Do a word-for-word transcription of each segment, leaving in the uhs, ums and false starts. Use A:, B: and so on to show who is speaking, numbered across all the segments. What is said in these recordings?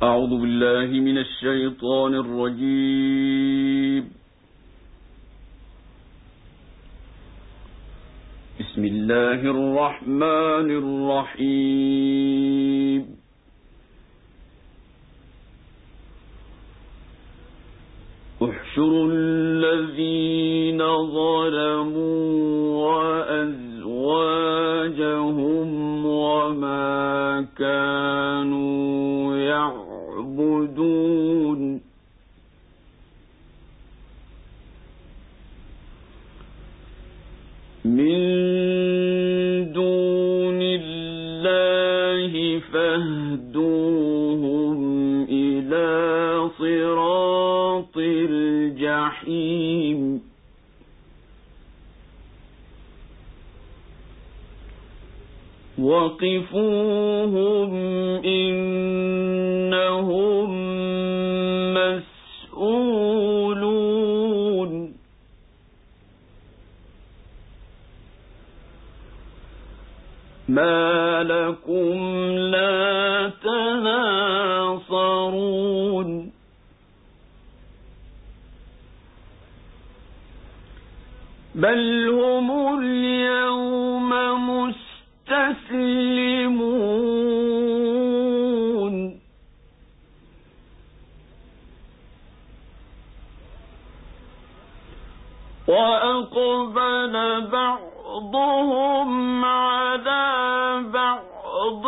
A: أعوذ بالله من الشيطان الرجيم. بسم الله الرحمن الرحيم. احشروا الذين ظلموا وأزواجهم وما كانوا يعبدون من دون الله فاهدوهم إلى صراط الجحيم وقفوهم إنهم مسؤولون ما لكم لا تناصرون بل هم اليوم مستسلمون وأقبل بعضهم على بعض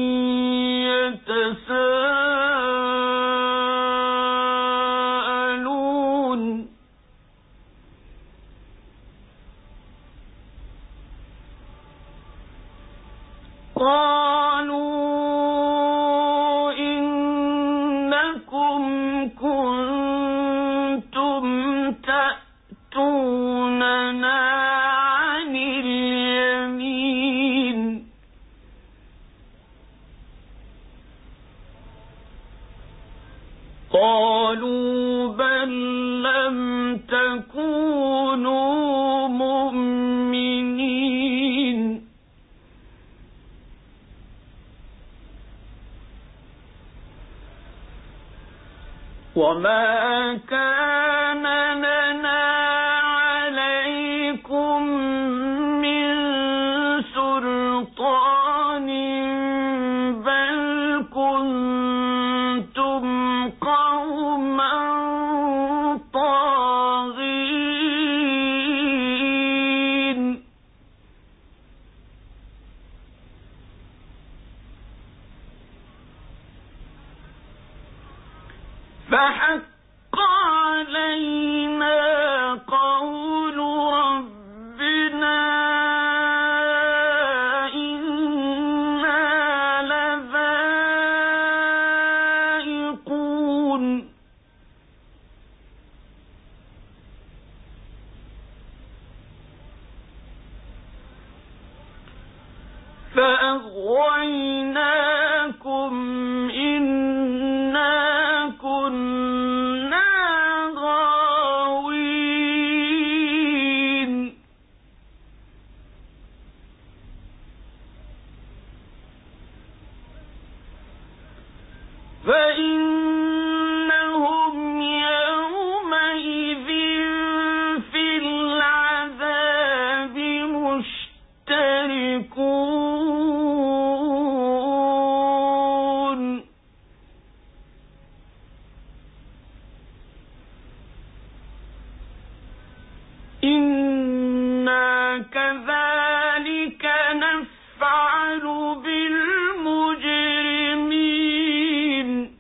A: يتساءلون قالوا إنكم كنتم تأتوننا عن اليمين قالوا بل لم تكونوا مؤمنين وما كان لنا عليكم من سلطان بل كنتم قوما طاغين فحق علينا قول ربنا إنا لذائقون فأغويناكم إنا كنا غاوين فإنهم يومئذ في العذاب مشتركون إنا كذلك نفعل بالمجرمين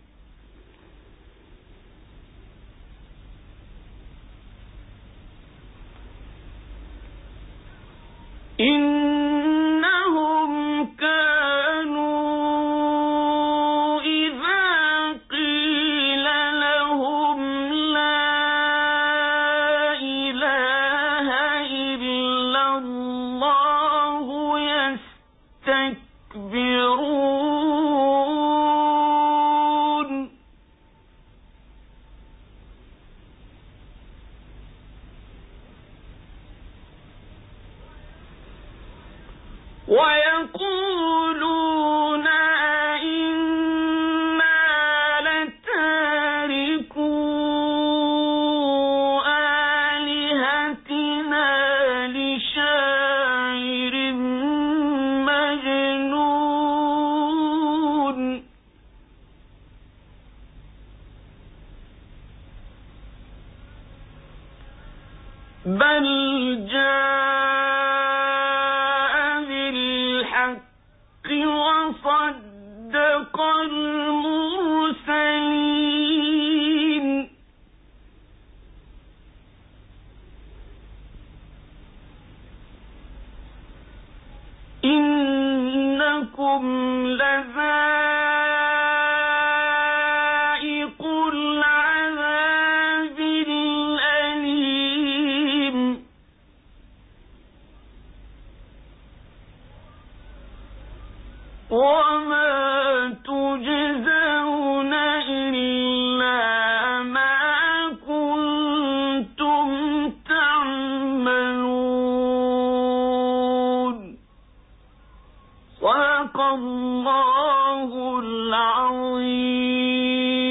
A: إنهم كانوا إذا قيل لهم لا إله إلا الله يستكبرون ويقولون إنا بل جاء بالحق وصدق المرسلين إنكم لذائق العذاب الأليم وما تجزون إلا ما كنتم تعملون صدق الله العظيم.